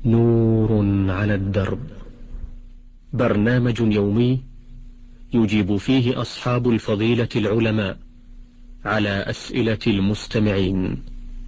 نور على الدرب، برنامج يومي يجيب فيه أصحاب الفضيلة العلماء على أسئلة المستمعين.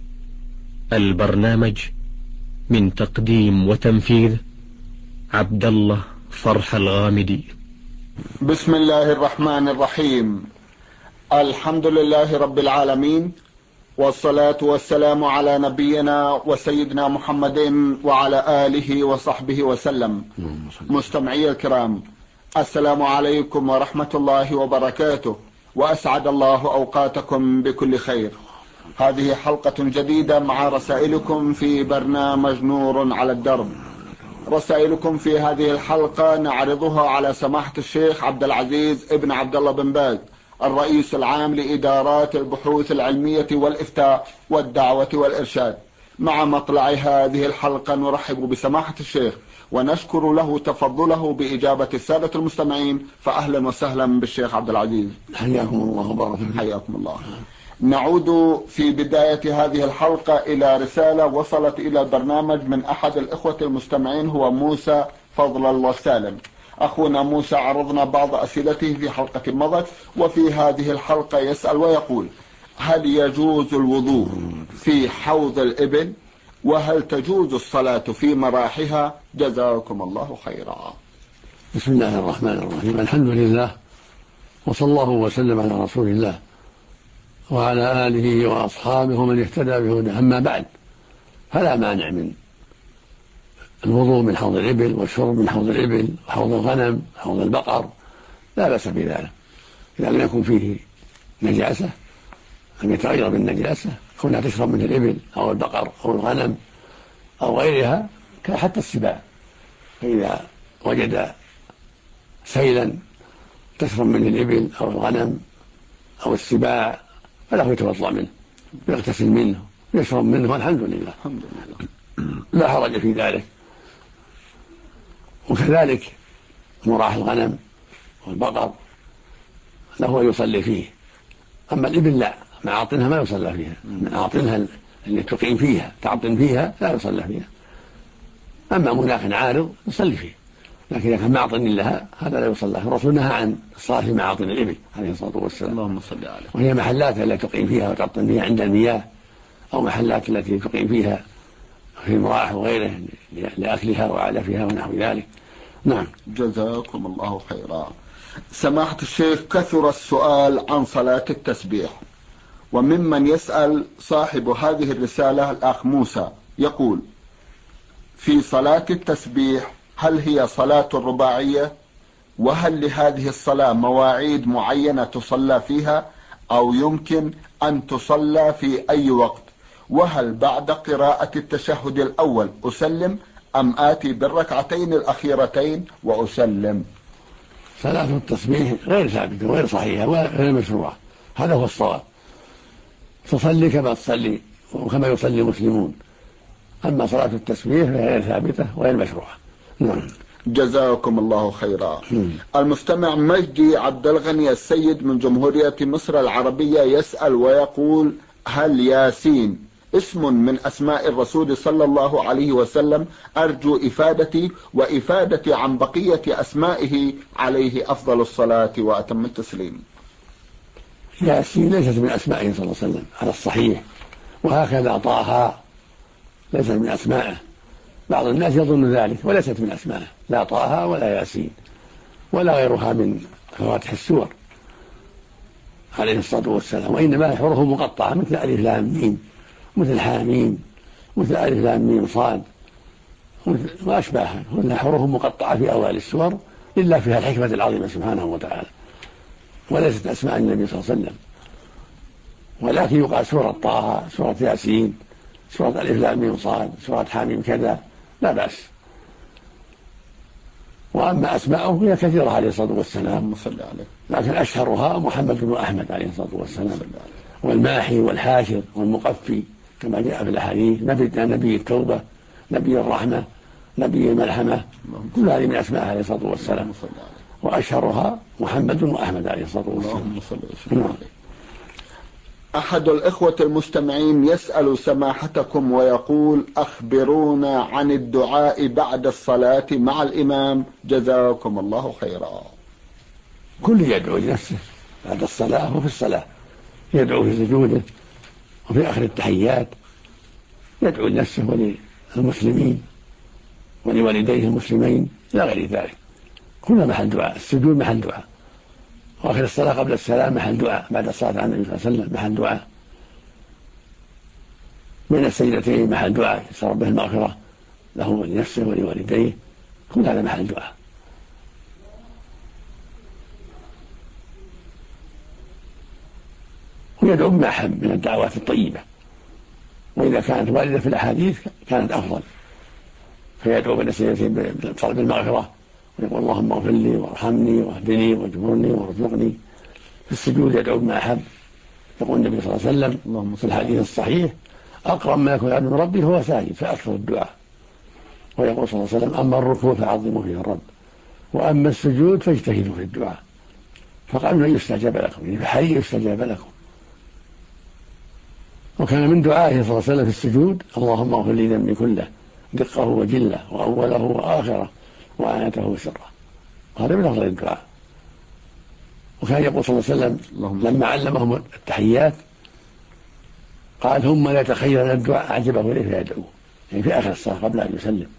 البرنامج من تقديم وتنفيذ عبد الله فرح الغامدي. بسم الله الرحمن الرحيم. الحمد لله رب العالمين، والصلاة والسلام على نبينا وسيدنا محمد وعلى آله وصحبه وسلم. مستمعي الكرام، السلام عليكم ورحمة الله وبركاته، وأسعد الله أوقاتكم بكل خير. هذه حلقة جديدة مع رسائلكم في برنامج نور على الدرب. رسائلكم في هذه الحلقة نعرضها على سماحة الشيخ عبد العزيز ابن عبد الله بن باز، الرئيس العام لإدارات البحوث العلمية والإفتاء والدعوة والإرشاد. مع مطلع هذه الحلقة نرحب بسماحة الشيخ ونشكر له تفضله بإجابة السادة المستمعين، فأهلا وسهلا بالشيخ عبد العزيز. حياكم الله وبارك فيكم. حياكم الله. نعود في بداية هذه الحلقة إلى رسالة وصلت إلى البرنامج من أحد الإخوة المستمعين، هو موسى فضل الله سالم. أخونا موسى عرضنا بعض أسئلته في حلقة مضت، وفي هذه الحلقة يسأل ويقول: هل يجوز الوضوء في حوض الإبل؟ وهل تجوز الصلاة في مراحها؟ جزاكم الله خيرا. بسم الله الرحمن الرحيم. الحمد لله، وصلى الله وسلم على رسول الله وعلى آله وأصحابه ومن اهتدى بهداه. أما بعد، فلا مانع من الوضوء من حوض الإبل والشرب من حوض الإبل وحوض الغنم وحوض البقر، لا بأس بذلك إذا لم يكن فيه نجاسة، أن يتغير بالنجاسة كونها تشرب من الإبل أو البقر أو الغنم أو غيرها، حتى السباع، فإذا وجد سيلا تشرب من الإبل أو الغنم أو السباع فله يتوضأ منه ويغتسل منه ويشرب منه، والحمد لله لا حرج في ذلك. وكذلك مراح الغنم والبقر له يصلي فيه، أما الإبل لا، معاطنها ما يصلى فيها، معاطنها اللي تقيم فيها تعطن فيها لا يصلى فيها. أما مناخ عارض يصلي فيه، لكن إذا كان معطن لها هذا لا يصلى. الرسول نهى عن الصلاة في معاطن الإبل عليه الصلاة والسلام، اللهم صل عليه، وهي محلات التي تقيم فيها وتعطن فيها عند المياه، أو محلات التي تقيم فيها في المراح وغيره لأكلها وعلفها ونحو ذلك. نعم. جزاكم الله خيرا. سماحة الشيخ، كثر السؤال عن صلاة التسبيح، وممن يسأل صاحب هذه الرسالة الأخ موسى يقول: في صلاة التسبيح هل هي صلاة رباعية؟ وهل لهذه الصلاة مواعيد معينة تصلى فيها، أو يمكن أن تصلى في أي وقت؟ وهل بعد قراءة التشهد الأول أسلم أم آتي بالركعتين الأخيرتين وأسلم؟ صلاة التسبيح غير ثابتة وغير صحيحة وغير مشروعة، هذا هو الصواب. تصلي كما تصلي وكما يصلي المسلمون، أما صلاة التسبيح فهي غير ثابتة وغير مشروعة. نعم. جزاكم الله خيرا. المستمع مجدي عبد الغني السيد من جمهورية مصر العربية يسأل ويقول: هل ياسين اسم من أسماء الرسول صلى الله عليه وسلم؟ أرجو إفادتي وإفادتي عن بقية أسمائه عليه أفضل الصلاة وأتم التسليم. ياسين ليست من أسمائه صلى الله عليه وسلم على الصحيح، وهكذا طه ليست من أسمائه، بعض الناس يظن ذلك، وليست من أسمائه، لا طه ولا ياسين ولا غيرها من فواتح السور عليه الصلاة والسلام، وإنما حروف مقطعة مثل ألف لام ميم، مثل حاميم، مثل ألف لام ميم صاد وأشباهها، كلها حروف مقطعة في أوائل السور، إلا فيها الحكمة العظيمة سبحانه وتعالى، وليست أسماء النبي صلى الله عليه وسلم. ولكن يقال سورة طه، سورة ياسين، سورة ألف لام ميم صاد، سورة حاميم كذا، لا بأس. وأما أسماءه هي كثيرة عليه الصلاة والسلام، لكن أشهرها محمد بن أحمد عليه الصلاة والسلام، والماحي والحاشر والمقفي كما جاء في الأحاديث، نبي التوبة، نبي الرحمة، نبي الملحمة، كل هذه من أسماء عليه الصلاة والسلام، وأشهرها محمد وأحمد عليه الصلاة والسلام. أحد الإخوة المستمعين يسأل سماحتكم ويقول: أخبرونا عن الدعاء بعد الصلاة مع الإمام، جزاكم الله خيرا. كل يدعو لنفسه بعد الصلاة وفي الصلاة، يدعو في سجوده وفي آخر التحيات، يدعو لنفسه وللمسلمين ولوالديه المسلمين إلى غير ذلك. كلها محل دعاء. السجود محل دعاء، وآخر الصلاة قبل السلام محل دعاء، بعد الصلاة على النبي صلى الله عليه وسلم محل دعاء، بين السجدتين محل دعاء يسأل به المغفرة له ولنفسه ولوالديه، كل هذا محل دعاء. ويدعو بما أحب من الدعوات الطيبة، وإذا كانت واردة في الأحاديث كانت أفضل، فيدعو بين السجدتين بطلب المغفرة ويقول: اللهم اغفر لي وارحمني واهدني واجبرني وارزقني. في السجود يدعو بما أحب، يقول النبي صلى الله عليه وسلم في الحديث الصحيح: أقرب ما يكون العبد من ربه هو ساجد، فأكثر الدعاء. ويقول صلى الله عليه وسلم: أما الركوع فعظموا فيه الرب، وأما السجود فاجتهدوا في الدعاء، فقالوا لن يستجاب لكم، يعني فحري يستجاب لكم. وكان من دعائه صلى الله عليه وسلم في السجود: اللهم اغفر لي ذنبي كله، دقه وجله وأوله وآخره وآيته وسره. وهذا من أفضل الدعاء. وكان يقول صلى الله عليه وسلم لما علمهم التحيات قال: هم لا يتخيرون الدعاء أعجبه إليه فيدعوه، يعني في آخر الصلاة قبل أن يسلم،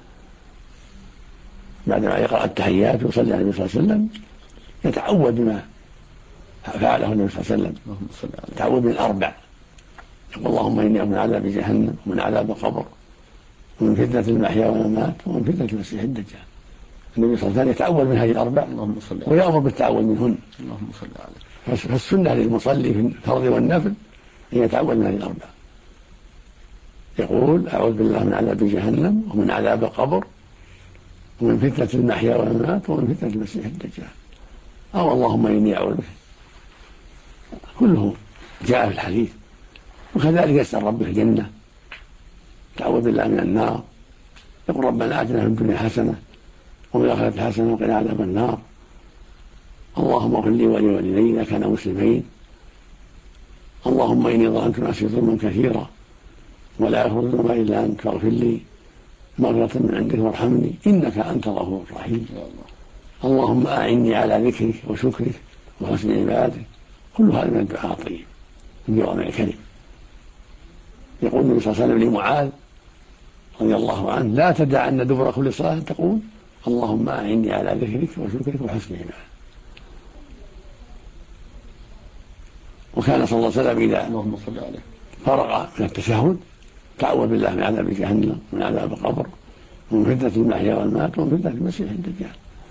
بعدما يقرأ التحيات ويصلي على النبي صلى الله عليه وسلم يتعوذ بما فعله النبي صلى الله عليه وسلم، يتعوذ من الأربع، يقول: اللهم إني أعوذ من عذاب جهنم ومن عذاب القبر ومن فتنة المحيا والممات ومن فتنة المسيح الدجال. النبي صلى الله عليه وسلم يتعوذ من هذه الأربع ويأمر بالتعوذ منهن. فالسنة للمصلي في الفرض والنفل أن يتعوذ من هذه الأربع، يقول: أعوذ بالله من عذاب جهنم ومن عذاب القبر ومن فتنة المحيا والممات ومن فتنة المسيح الدجال، أو اللهم إني أعوذ بك. كله جاء في الحديث. وكذلك يسأل ربه الجنة، تعوذ بالله من النار، يقول: ربنا آتنا في الدنيا حسنة وفي الآخرة حسنة وقنا عذاب النار، اللهم اغفر لي ولوالدي إذا كانا مسلمين، اللهم إني ظلمت نفسي ظلما كثيرا ولا يغفر الذنوب إلا أنت فاغفر لي مغفرة من عندك وارحمني إنك أنت الغفور الرحيم، اللهم أعني على ذكرك وشكرك وحسن عبادك. كل هذا من الدعاء الطيب من جوامع الكلم. يقول النبي صلى الله عليه وسلم لمعاذ رضي الله عنه: لا تدعن دبر كل صلاة تقول اللهم أعني على ذكرك وشكرك وحسن عبادك. وكان صلى الله عليه وسلم إذا فرغ من التشهد تعوذ بالله من عذاب جهنم ومن عذاب القبر ومن فتنة المحيا والممات ومن فتنة المسيح الدجال.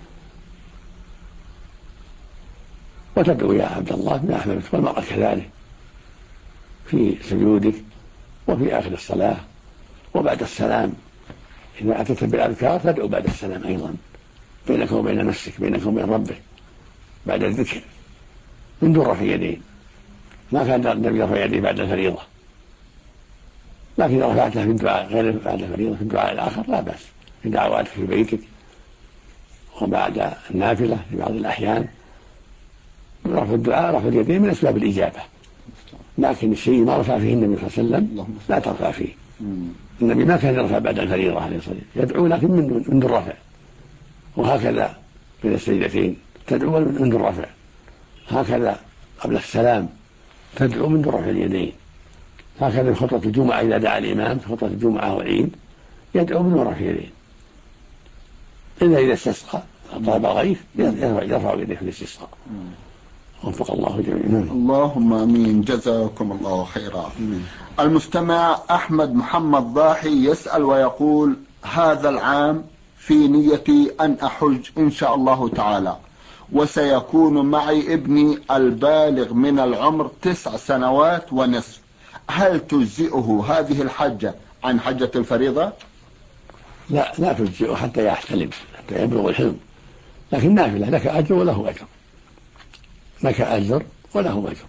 وتدعو يا عبد الله بما أحببت، والمرأة كذلك في سجودك وفي آخر الصلاة وبعد السلام. إذا أتيت بالأذكار تدعو بعد السلام أيضا، بينك وبين نفسك، بينك وبين ربك، بعد الذكر من دون رفع يدين. ما كان النبي يرفع يديه بعد الفريضة، لكن إذا رفعتها في الدعاء غير بعد الفريضة في الدعاء الآخر لا بأس، في دعواتك في بيتك وبعد النافلة في بعض الأحيان. رفع الدعاء رفع اليدين من أسباب الإجابة، لكن الشيء ما رفع فيه النبي صلى الله عليه وسلم لا ترفع فيه. النبي ما كان يرفع بعد الفريضة عليه الصلاة والسلام، يدعو لكن من دون رفع. وهكذا بين السجدتين تدعو من دون رفع، هكذا قبل السلام تدعو من دون رفع اليدين، هكذا في خطبة الجمعة إذا دعا الإمام في خطبة الجمعة والعيد يدعو من دون رفع اليدين، إذا استسقى طلب الغيث يرفع يديه في الاستسقاء. وفق الله جميعا. اللهم امين، جزاكم الله خيرا. المستمع احمد محمد ضاحي يسأل ويقول: هذا العام في نيتي ان احج ان شاء الله تعالى، وسيكون معي ابني البالغ من العمر 9 سنوات ونصف، هل تجزئه هذه الحجة عن حجة الفريضة؟ لا تجزئه حتى يحتلم، حتى يبلغ الحلم، لكن نافلة، لك أجر وله أجر، لك أجر وله أجر.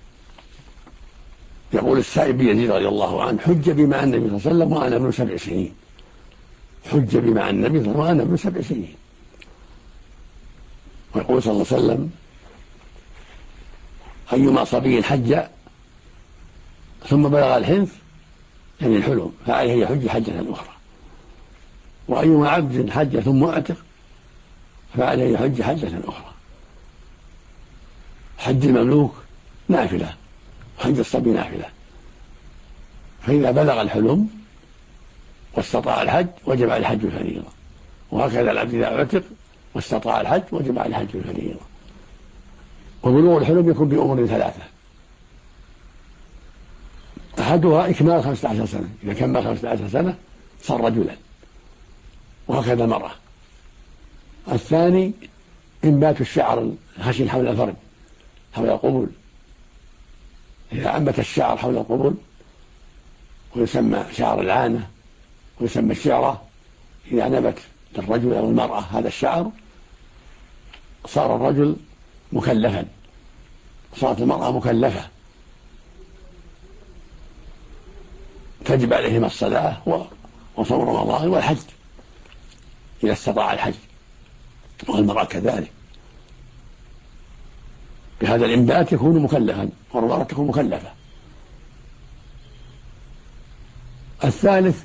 يقول السائب يزيد رضي الله عنه: حج بما النبي صلى الله عليه وسلم وأنا ابن 7 سنين، حج بما النبي صلى الله عليه وسلم وأنا ابن 7 سنين. ويقول صلى الله عليه وسلم: أيما صبي حج ثم بلغ الحنث يعني الحلم فعليه يحج حجة أخرى. وأيما عبد حج ثم اعتق فعليه يحج حجة أخرى. حج المملوك نافلة، حج الصبي نافلة. فإذا بلغ الحلم واستطاع الحج وجب على الحج الفريضة، وهكذا العبد إذا اعتق واستطاع الحج وجب على الحج الفريضة. وبلوغ الحلم يكون بأمور ثلاثة: أحدها إكمال 15 سنة، إذا كمل 15 سنة صار رجلا، وهكذا المرأة. الثاني إنبات الشعر الخشن حول الفرج حول القبول، إذا أنبت الشعر حول القبول ويسمى شعر العانة ويسمى الشعرة، إذا نبت للرجل أو المرأة هذا الشعر صار الرجل مكلفا، صارت المرأة مكلفة، تجب عليهما الصلاة وصوم رمضان والحج إذا استطاع الحج، والمرأة كذلك. بهذا الإنبات يكون مكلفا والمرأة تكون مكلفة. الثالث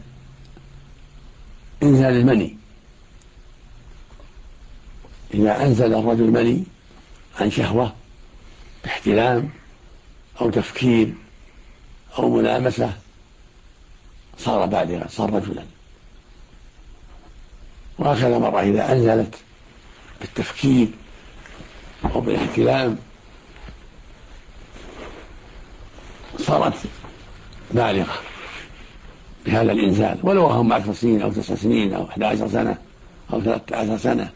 إنزال المني، إذا أنزل الرجل مني عن شهوة باحتلام أو تفكير أو ملامسة صار بالغا، صار رجلا. وهكذا المرأة إذا أنزلت بالتفكير أو بالاحتلام صارت بالغة بهذا الإنزال، ولو هم 10 سنين أو 9 سنين أو 11 سنة أو 13 سنة.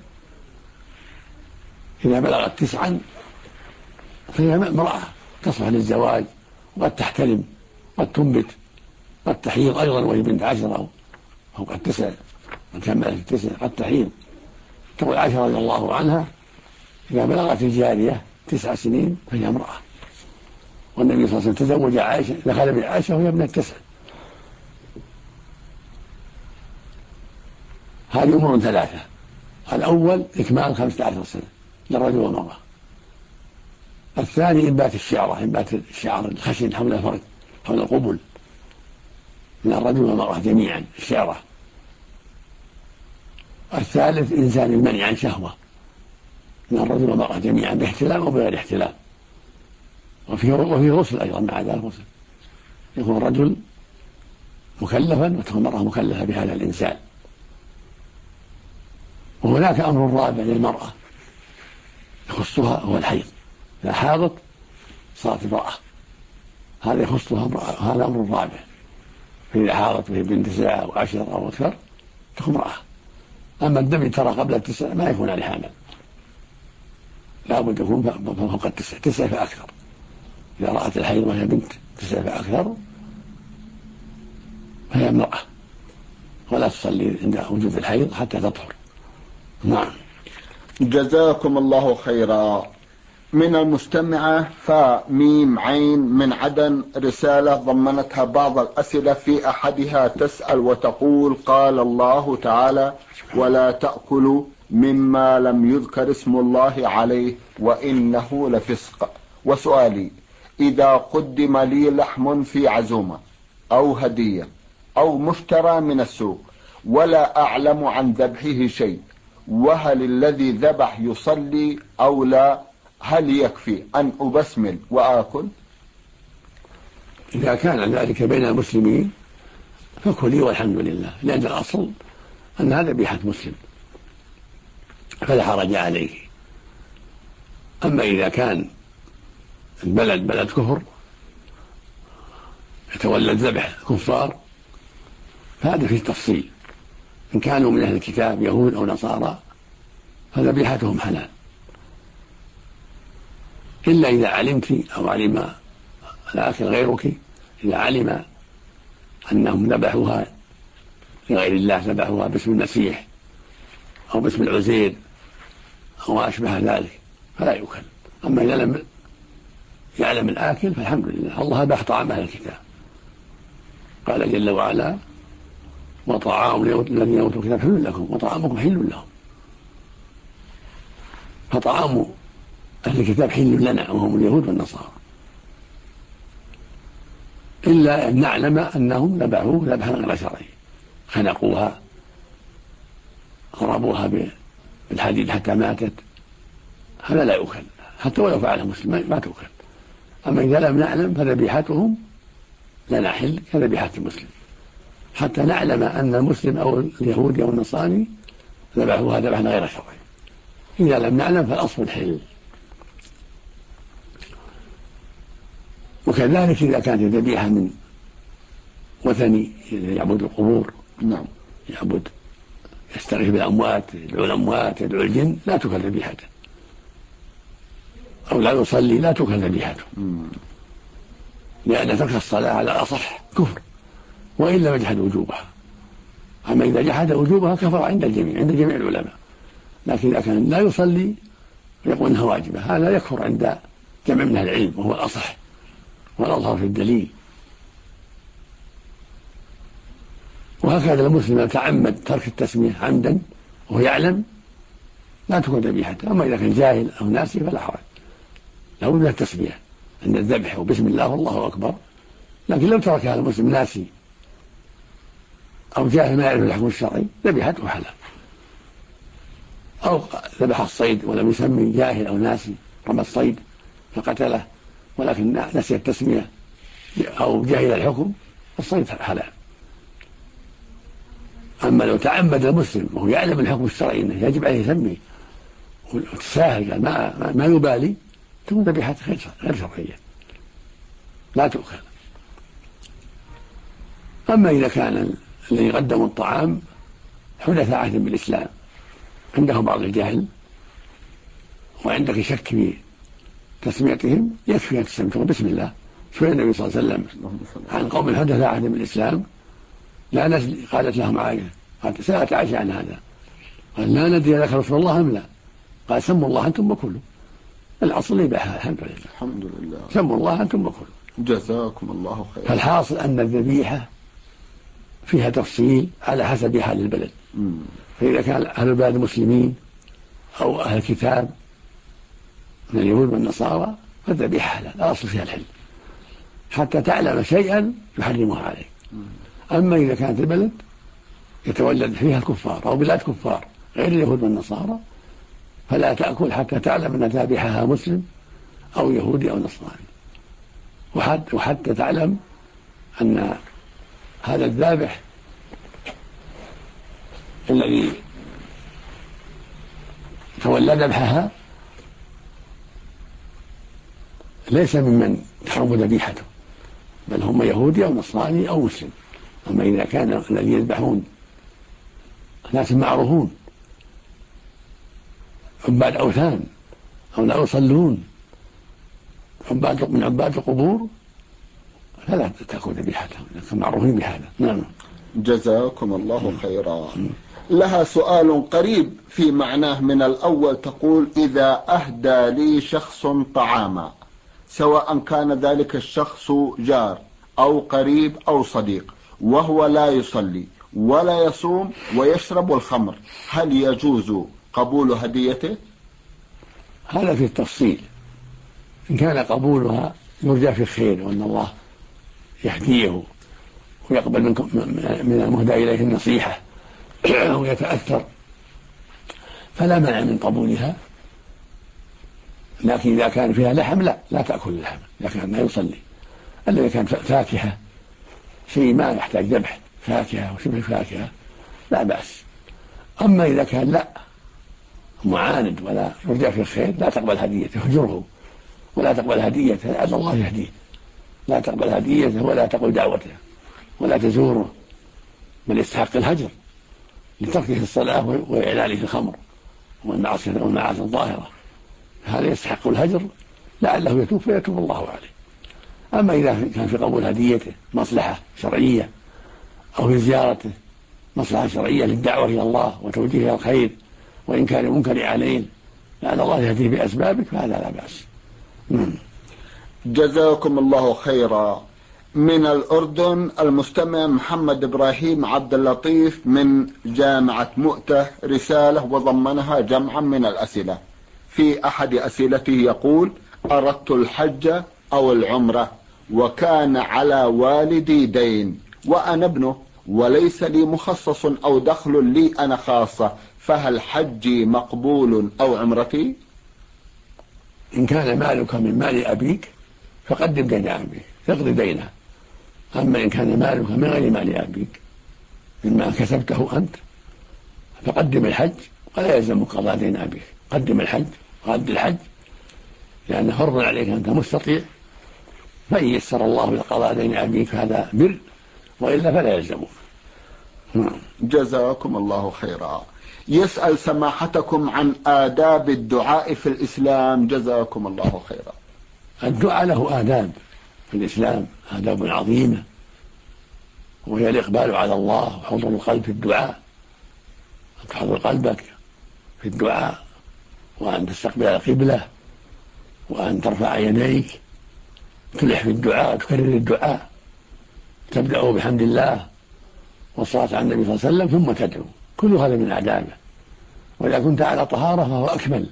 إذا بلغت 9 فهي امرأة تصلح للزواج، وقد تحتلم، قد تنبت، قد تحيض أيضا وهي بنت 10 أو فوق 9، من كملت 9 قد تحيض. تقول عائشة رضي الله عنها: إذا بلغت الجارية 9 سنين فهي امرأة. والنبي صلى الله عليه وسلم تزوج عائشة، دخل بعائشة وهي ابنة 9. هذه أمور ثلاثة: الأول إكمال 15 سنة للرجل والمرأة. الثاني إنبات الشعرة، إنبات الشعر الخشن حول الفرج حول القبل من الرجل والمرأة جميعا، الشعرة. الثالث إنزال المنع عن شهوة من الرجل والمرأة جميعا باحتلام أو بغير احتلام. وفيه غسل أيضا مع ذلك، غسل يكون الرجل مكلفا وتكون المرأة مكلفة بهذا الإنزال. وهناك أمر رابع للمرأة يخصها هو الحيض، إذا حاضت صارت امرأة، هذا يخصها امرأة، هذا أمر رابع. فإذا حاضت وهي بنت 9 أو 10 أو أكثر تكون امرأة. أما الدم ترى قبل 9 ما يكون عليه حامل، لا بد يكون فوق 9 فأكثر. إذا رأت الحيض وهي بنت 9 فأكثر فهي امرأة، ولا تصلي عند وجود الحيض حتى تطهر. نعم. جزاكم الله خيرا. من المستمعة فميم عين من عدن رسالة ضمنتها بعض الأسئلة، في أحدها تسأل وتقول: قال الله تعالى: ولا تأكلوا مما لم يذكر اسم الله عليه وإنه لفسق. وسؤالي: إذا قدم لي لحم في عزومة أو هدية أو مشترى من السوق ولا أعلم عن ذبحه شيء، وهل الذي ذبح يصلي أو لا؟ هل يكفي أن أبسمل وآكل؟ إذا كان ذلك بين المسلمين فكلي والحمد لله، لأن الأصل أن هذا ذبيحة مسلم فلا حرج عليه. أما إذا كان البلد بلد كفر يتولى الذبح كفار فهذا فيه تفصيل. إن كانوا من أهل الكتاب يهود أو نصارى فذبيحتهم حلال، إلا إذا علمت أو علم الآكل غيرك، إذا علم أنهم ذبحوها لغير الله، ذبحوها باسم المسيح أو باسم العزير أو ما أشبه ذلك فلا يؤكل. أما إذا لم يعلم الآكل فالحمد لله، الله أباح طعام أهل الكتاب، قال جل وعلا: وطعام الذين أوتوا الكتاب حل لكم وطعامكم حل لهم. فطعام أهل الكتاب حل لنا وهم اليهود والنصارى، إلا أن نعلم أنهم ذبحوه ذبحا غير شرعي، خنقوها، ضربوها بالحديد حتى ماتت، هذا لا يؤكل حتى ولو فعله مسلم ما تؤكل. أما إذا لم نعلم فذبيحتهم لا نحل كذبيحة المسلم، حتى نعلم أن المسلم أو اليهودي أو النصاري ذبحوها ذبحا غير شرعي. إذا لم نعلم فالأصل الحل. وكذلك إذا كانت الذبيحة من وثني يعبد القبور، نعم، يعبد يستغيث بالأموات، يدعو الأموات، يدعو الجن، لا تؤكل ذبيحته. أو لا يصلي، لا تؤكل ذبيحته، لأن ترك الصلاة على الأصح كفر وإن لم يجحد وجوبها. أما إذا جحد وجوبها كفر عند الجميع، عند جميع العلماء. لكن إذا كان لا يصلي ويقول أنها واجبة، هذا يكفر عند جمع من العلم، وهو الأصح والأظهر في الدليل. وهكذا المسلم يتعمد ترك التسمية عمدا وهو يعلم لا تكون ذبيحته. أما إذا كان جاهل أو ناسي فلا حرج، لا بد من التسمية عند الذبح وبسم الله والله أكبر. لكن لو تركها المسلم ناسي أو جاهل ما يعرف الحكم الشرعي ذبيحته حلال. أو ذبح الصيد ولم يسمي، جاهل أو ناسي رمى الصيد فقتله ولكن نسي التسمية أو جاهل الحكم، الصيد حلال. أما لو تعمد المسلم وهو يعلم الحكم الشرعي أنه يجب عليه يسمي وتساهل قال ما يبالي، تكون ذبيحته غير شرعية لا تؤكل. أما إذا كان الذي قدموا الطعام حدث عهد بالإسلام، عنده بعض الجهل وعندك شك في تسميتهم، يكفي أن تسميتهم بسم الله. سئل النبي صلى الله عليه وسلم عن قوم حدث عهد بالإسلام لا ندري، قالت لهم عائشة، قالت سألت عائشة عن هذا، قال لا ندري لك رسول الله أم لا، قال سموا الله أنتم وكلوا. الأصل يباحها الحمد لله، الحمد لله، سموا الله أنتم وكلوا. جزاكم الله خير. فالحاصل أن الذبيحة فيها تفصيل على حسب حال البلد. فإذا كان أهل البلد مسلمين أو أهل الكتاب من اليهود والنصارى فالذبيحة حلال، الأصل فيها الحل حتى تعلم شيئا يحرمها عليك. أما إذا كانت البلد يتولد فيها الكفار أو بلاد كفار غير اليهود والنصارى فلا تأكل حتى تعلم أن ذابحها مسلم أو يهودي أو نصراني، وحتى تعلم أن هذا الذابح الذي تولى ذبحها ليس ممن تحرم ذبيحته، بل هم يهودي أو نصراني أو مسلم. أما إذا كان الذي يذبحون ناس معروفون عباد أوثان أو لا يصلون من عباد القبور فلا تأكل ذبيحتهم، لكن معروفين بهذا. نعم. جزاكم الله خيرا. لها سؤال قريب في معناه من الأول، تقول إذا أهدى لي شخص طعاما سواء كان ذلك الشخص جار أو قريب أو صديق وهو لا يصلي ولا يصوم ويشرب الخمر، هل يجوز قبول هديته؟ هذا في التفصيل. إن كان قبولها يرجى في الخير وأن الله يهديه ويقبل من المهدى إليه النصيحة ويتأثر فلا مانع من قبولها. لكن إذا كان فيها لحم لا تأكل اللحم إذا كان لا يصلي. إذا كان فاكهة شيء ما يحتاج ذبح، فاكهة وشبه فاكهة لا بأس. أما إذا كان لا معاند ولا يرجع في الخير لا تقبل هديته، اهجره ولا تقبل هديته لعل الله يهديه. لا تقبل هديته ولا تقبل دعوته ولا تزوره، بل يستحق الهجر لتركه الصلاة وإعلانه الخمر والمعاصي الظاهرة، هذا يستحق الهجر لعله يتوب فيتوب الله عليه. أما إذا كان في قبول هديته مصلحة شرعية أو في زيارته مصلحة شرعية للدعوة إلى الله وتوجيه إلى الخير وإن كان المنكر عليه لعل الله يهديه بأسبابك فهذا لا بأس. جزاكم الله خيرا. من الأردن المستمع محمد إبراهيم عبد اللطيف من جامعة مؤتة رسالة وضمنها جمعا من الأسئلة. في أحد أسئلته يقول: أردت الحج أو العمرة وكان على والدي دين وأنا ابنه وليس لي مخصص أو دخل لي أنا خاصة، فهل حجي مقبول أو عمرتي؟ إن كان مالك من مال أبيك فقدم دين أبيك تقضي دينه. أما إن كان مالك من غير مال أبيك مما كسبته أنت فقدم الحج ولا يلزمك قضاء دين أبيك. قدم الحج وأد الحج لأنه فرض عليك أنت مستطيع، فإن يسر الله لقضاء دين أبيك فهذا بر، وإلا فلا يلزمك. جزاكم الله خيرا. يسأل سماحتكم عن آداب الدعاء في الإسلام، جزاكم الله خيرا. الدعاء له آداب في الإسلام، آداب عظيمة، وهي الإقبال على الله وحضور القلب في الدعاء، أن تحضر قلبك في الدعاء، وأن تستقبل القبلة، وأن ترفع يديك، تلح في الدعاء، تكرر الدعاء، تبدأ بحمد الله والصلاة على النبي صلى الله عليه وسلم ثم تدعو. كل هذا من آدابه، وإذا كنت على طهارة فهو أكمل.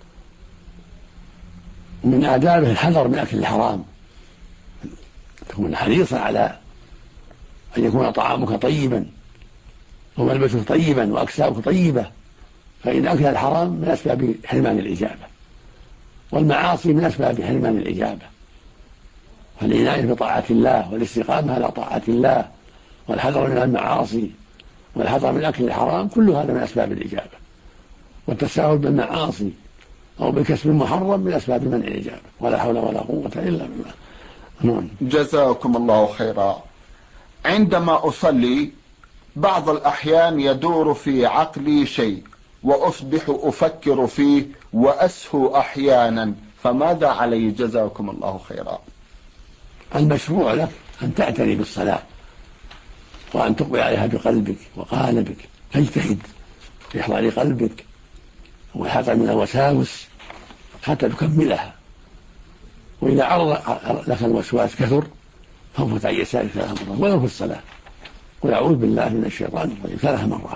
من آدابه الحذر من أكل الحرام، تكون حريصا على أن يكون طعامك طيبا وملبسك طيبا وأكساؤك طيبة، فإن أكل الحرام من أسباب حرمان الإجابة، والمعاصي من أسباب حرمان الإجابة. فالعناية بطاعة الله والاستقامة على طاعة الله والحذر من المعاصي والحذر من أكل الحرام كل هذا من أسباب الإجابة. والتساهل بالمعاصي أو بالكسب المحرم من أسباب منع الإجابة. ولا حول ولا قوة إلا بالله. جزاكم الله خيرا. عندما أصلي بعض الأحيان يدور في عقلي شيء وأصبح أفكر فيه وأسهو أحيانا، فماذا علي؟ جزاكم الله خيرا. المشروع لك أن تعتني بالصلاة وأن تقبل عليها بقلبك وقالبك، تجتهد في إحضار قلبك والحذر من الوساوس حتى تكملها. وإذا عرض لك الوسواس كثر فانفت عن يسارك 3 مرات ولو في الصلاة، قل أعوذ بالله من الشيطان الرجيم 3 مرات.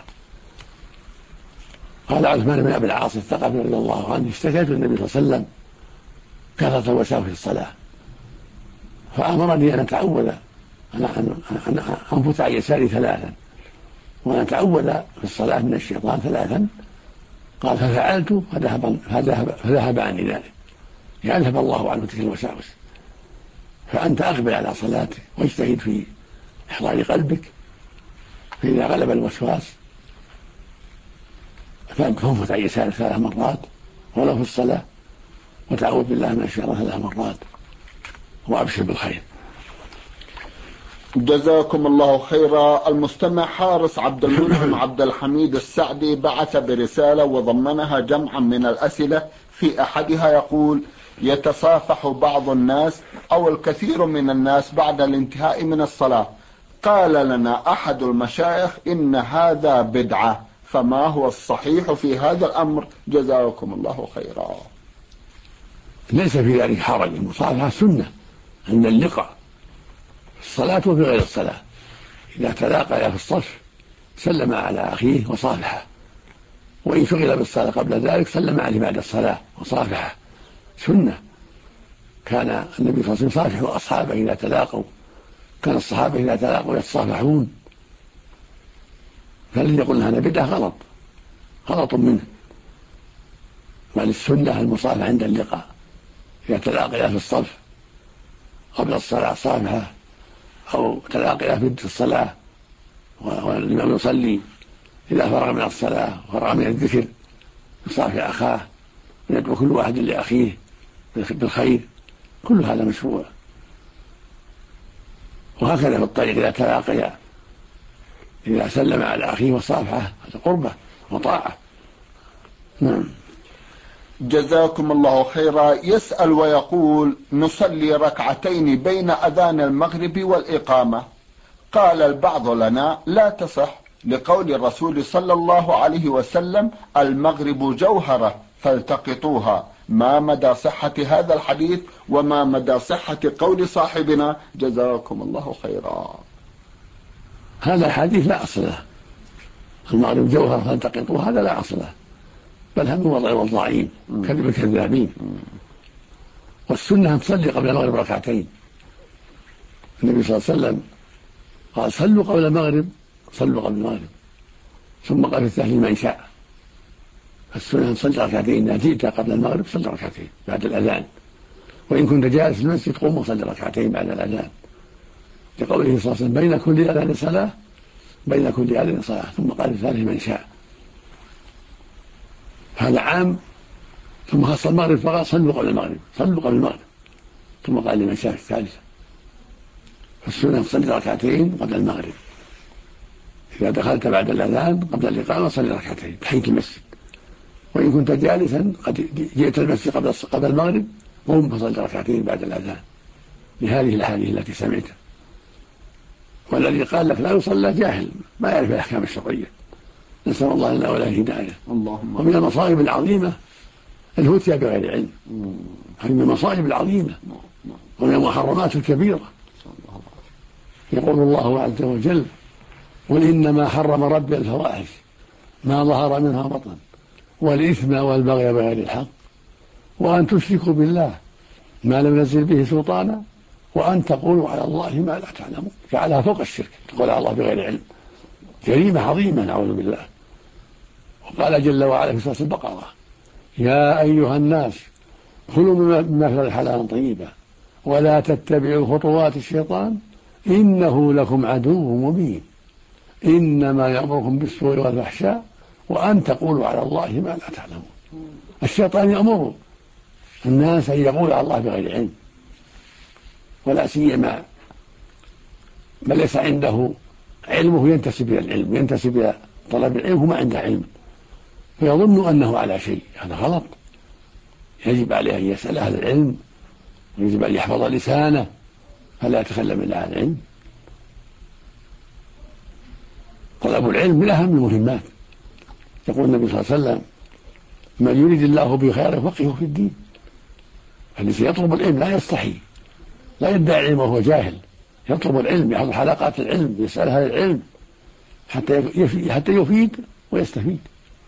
قال عثمان بن أبي العاص الثقفي رضي الله عنه اشتكيت للنبي صلى الله عليه وسلم كثرة الوساوس في الصلاة، فأمرني أن أتعوذ أن أنفت عن يساري 3 وأن أتعوذ في الصلاة من الشيطان 3. قال ففعلت فذهب عني ذلك، يذهب الله عنه تلك الوساوس. فأنت أقبل على صلاتك واجتهد في إحضار قلبك، فإذا غلب الوسواس فانفت عن يسارك 3 مرات ولو في الصلاة، وتعوذ بالله من الشيطان 3 مرات، وأبشر بالخير. جزاكم الله خيرا. المستمع حارس عبد المنعم عبد الحميد السعدي بعث برسالة وضمنها جمعا من الأسئلة. في أحدها يقول: يتصافح بعض الناس أو الكثير من الناس بعد الانتهاء من الصلاة. قال لنا أحد المشايخ إن هذا بدعة، فما هو الصحيح في هذا الأمر؟ جزاكم الله خيرا. ليس في ذلك حرج، المصافحة سنة عند اللقاء في الصلاة وفي غير الصلاة. إذا تلاقيا في الصف سلم على أخيه وصافحه، وإن شغل بالصلاة قبل ذلك سلم عليه بعد الصلاة وصافحه، سنة. كان النبي صلى الله عليه وسلم يصافح أصحابه إذا تلاقوا، كان الصحابة إذا تلاقوا يتصافحون. فالذي يقول هذا بدعة غلط منه، بل السنة المصافحة عند اللقاء. إذا تلاقيا في الصف قبل الصلاة صافحه، أو تلاقيا في الصلاة والإمام يصلي، إذا فرغ من الصلاة وفرغ من الذكر يصافح أخاه ويدعو كل واحد لأخيه بالخير، كل هذا مشروع. وهكذا في الطريق إذا تلاقيا إذا سلم على أخيه وصافحه هذا قربة وطاعة. نعم. جزاكم الله خيرا. يسأل ويقول: نصلي ركعتين بين أذان المغرب والإقامة. قال البعض لنا لا تصح لقول الرسول صلى الله عليه وسلم: المغرب جوهرة فالتقطوها. ما مدى صحة هذا الحديث وما مدى صحة قول صاحبنا؟ جزاكم الله خيرا. هذا الحديث لا أصل له، المغرب جوهرة فالتقطوها، هذا لا أصل له، بل هم وضع والضعين كذب الكذابين. والسنة أن تصلي قبل المغرب ركعتين النبي صلى الله عليه وسلم قال صلوا قبل المغرب، صلوا قبل المغرب، ثم قال في الثاني من شاء. السنة صلي ركعتين، إذا جئت قبل المغرب صلي ركعتين بعد الأذان، وإن كنت جالس في المسجد قم وصلي ركعتين بعد الأذان، لقوله صلى الله عليه وسلم بين كل أذان صلاة، بين كل أذان صلاة. ثم قال في الثالث من شاء. هذا عام. ثم خص المغرب فقال صلوا قبل المغرب، صلوا قبل المغرب، ثم قال لمن شاء في الثالثة. فالسنة صلي ركعتين قبل المغرب، إذا دخلت بعد الأذان قبل الإقامة صلي ركعتين تحية المسجد، وإن كنت جالسا قد جئت المسجد قبل المغرب قم فصلي ركعتين بعد الأذان، لهذه الأحاديث التي سمعتها. والذي قال لك لا يصلى جاهل ما يعرف الأحكام الشرعية، نسأل الله لنا ولا هداية. ومن المصائب العظيمة الفتيا بغير علم، هذه من المصائب العظيمة ومن المحرمات الكبيرة. يقول الله عز وجل قل إنما حرم ربي الفواحش ما ظهر منها بطن والإثم والبغي بغير الحق وأن تشركوا بالله ما لم ينزل به سلطانا وأن تقولوا على الله ما لا تعلمون. جعلها فوق الشرك، تقول على الله بغير علم، جريمة عظيمة نعوذ بالله. وقال جل وعلا في سورة البقرة يا أيها الناس كلوا مما في الحلال طيبا ولا تتبعوا خطوات الشيطان إنه لكم عدو مبين إنما يأمركم بالسوء والفحشاء وأن تقولوا على الله ما لا تعلمون. الشيطان يأمر الناس أن يقولوا على الله بغير علم، ولا سيما من ليس عنده علمه ينتسب إلى العلم، ينتسب إلى طلب العلم وما عنده علم، فيظن أنه على شيء. هذا غلط. يجب عليه أن يسأل أهل العلم، ويجب أن يحفظ لسانه فلا يتكلم إلا عن العلم. طلب العلم من أهم المهمات. يقول النبي صلى الله عليه وسلم من يريد الله به خيرا يفقهه في الدين. فالذي يطلب العلم لا يستحي، لا يدعي العلم وهو جاهل، يطلب العلم، يحضر حلقات العلم، يسأل أهل العلم حتى يفيد ويستفيد.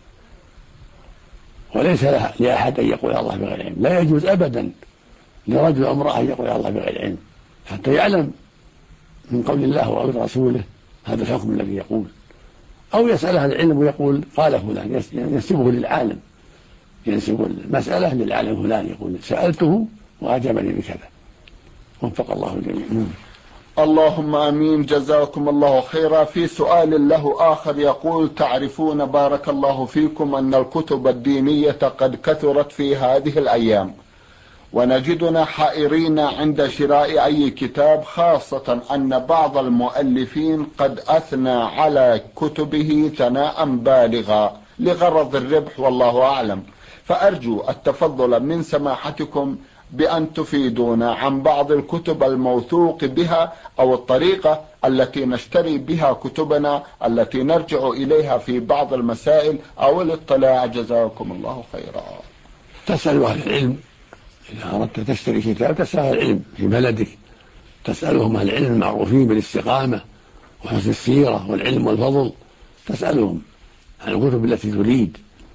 وليس لأحد أن يقول على الله بغير علم، لا يجوز أبدا لرجل أو امرأة أن يقول على الله بغير علم حتى يعلم من قول الله وقول رسوله هذا الحكم الذي يقول، أو يسأل أهل العلم ويقول قال فلان، ينسبه للعالم، ينسب المسألة للعالم فلان، يقول سألته وأجابني بكذا. وفق الله الجميع. اللهم امين. جزاكم الله خيرا. في سؤال له آخر يقول تعرفون بارك الله فيكم أن الكتب الدينية قد كثرت في هذه الأيام، ونجدنا حائرين عند شراء أي كتاب، خاصة أن بعض المؤلفين قد أثنى على كتبه ثناء بالغا لغرض الربح والله أعلم. فأرجو التفضل من سماحتكم بأن تفيدونا عن بعض الكتب الموثوق بها أو الطريقة التي نشتري بها كتبنا التي نرجع إليها في بعض المسائل أو الاطلاع. جزاكم الله خيرا. تسأل أهل العلم إذا أردت تشتري كتاب، تسأل أهل العلم في بلدك، تسألهم أهل العلم المعروفين بالاستقامة وحسن السيرة والعلم والفضل، تسألهم عن الكتب التي تريد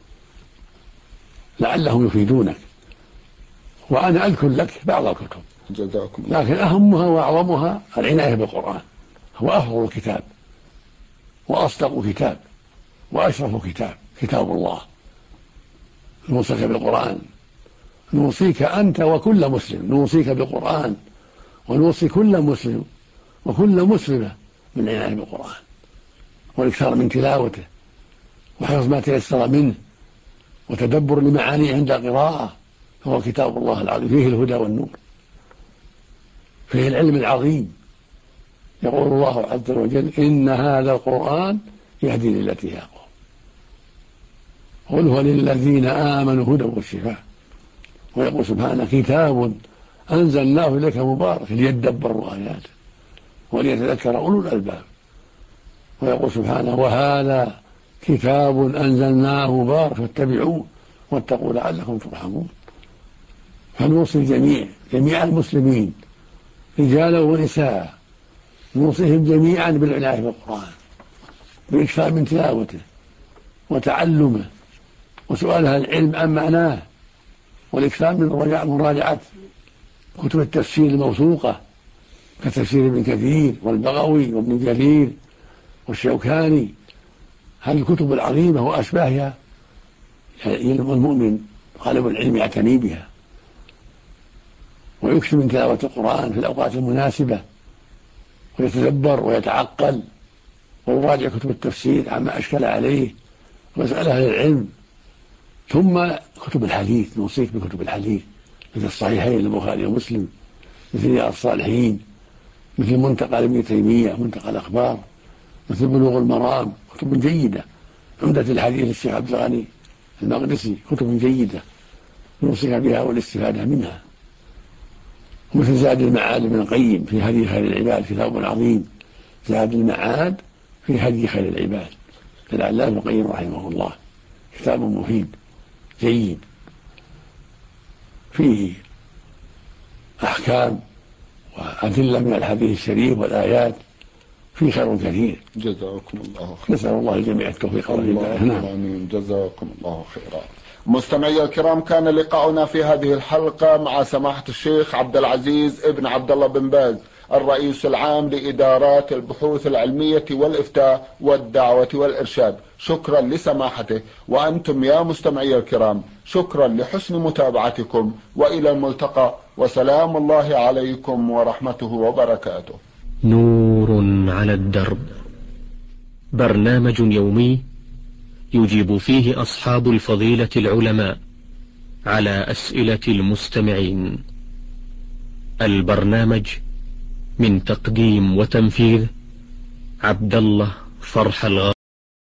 لعلهم يفيدونك. وأنا أذكر لك بعض الكتب جزاكم الله. لكن أهمها وأعظمها العناية بالقرآن، هو أفضل كتاب وأصدق كتاب وأشرف كتاب، كتاب الله. نوصيك بالقرآن، نوصيك أنت وكل مسلم، نوصيك بالقرآن ونوصي كل مسلم وكل مسلمة من العناية بالقرآن والإكثار من تلاوته وحفظ ما تيسر منه وتدبر لمعانيه عند القراءة. هو كتاب الله العظيم فيه الهدى والنور، فيه العلم العظيم. يقول الله عز وجل إن هذا القرآن يهدي للتي هي أقوم قل هو للذين آمنوا هدى وشفاء. ويقول سبحانه كتاب أنزلناه إليك مبارك ليدبروا آياته وليتذكر أولو الألباب. ويقول سبحانه وهذا كتاب أنزلناه مبارك فاتبعوه واتقوا لعلكم ترحمون. فنوصي جميع المسلمين رجالا ونساء، نوصيهم جميعا بالعناية بالقرآن، بالإكثار من تلاوته وتعلمه وسؤالها العلم عن معناه، والإكثار من مراجعة كتب التفسير الموثوقة كتفسير ابن كثير والبغوي وابن جرير والشوكاني. هذه الكتب العظيمة وأشباهها يلزم المؤمن طالب العلم يعتني بها، ويكثر من تلاوة القرآن في الأوقات المناسبة، ويتدبر ويتعقل، ويراجع كتب التفسير عما أشكل عليه ويسأل أهل العلم. ثم كتب الحديث، نوصيك بكتب الحديث مثل الصحيحين البخاري ومسلم، مثل رياض الصالحين، مثل منتقى ابن تيمية، منتقى الأخبار، مثل بلوغ المرام، كتب جيدة. عمدة الحديث الشيخ عبد الغني المقدسي، كتب جيدة نوصيك بها والاستفادة منها. مثل زاد المعاد ابن القيم في هدي خير العباد، كتاب عظيم زاد المعاد في هدي خير العباد للعلامة ابن القيم رحمه الله، كتاب مفيد جيد فيه أحكام وأدلة من الحديث الشريف والآيات، فيه خير كثير. جزاكم الله خيرا. نسأل الله الجميع التوفيق والهداية. آمين. جزاكم الله خيرا. مستمعي الكرام، كان لقاؤنا في هذه الحلقة مع سماحة الشيخ عبد العزيز ابن عبد الله بن باز، الرئيس العام لإدارات البحوث العلمية والإفتاء والدعوة والإرشاد. شكرا لسماحته، وأنتم يا مستمعي الكرام شكرا لحسن متابعتكم، وإلى الملتقى، وسلام الله عليكم ورحمته وبركاته. نور على الدرب، برنامج يومي يجيب فيه أصحاب الفضيلة العلماء على أسئلة المستمعين. البرنامج من تقديم وتنفيذ عبد الله فرح الغامدي.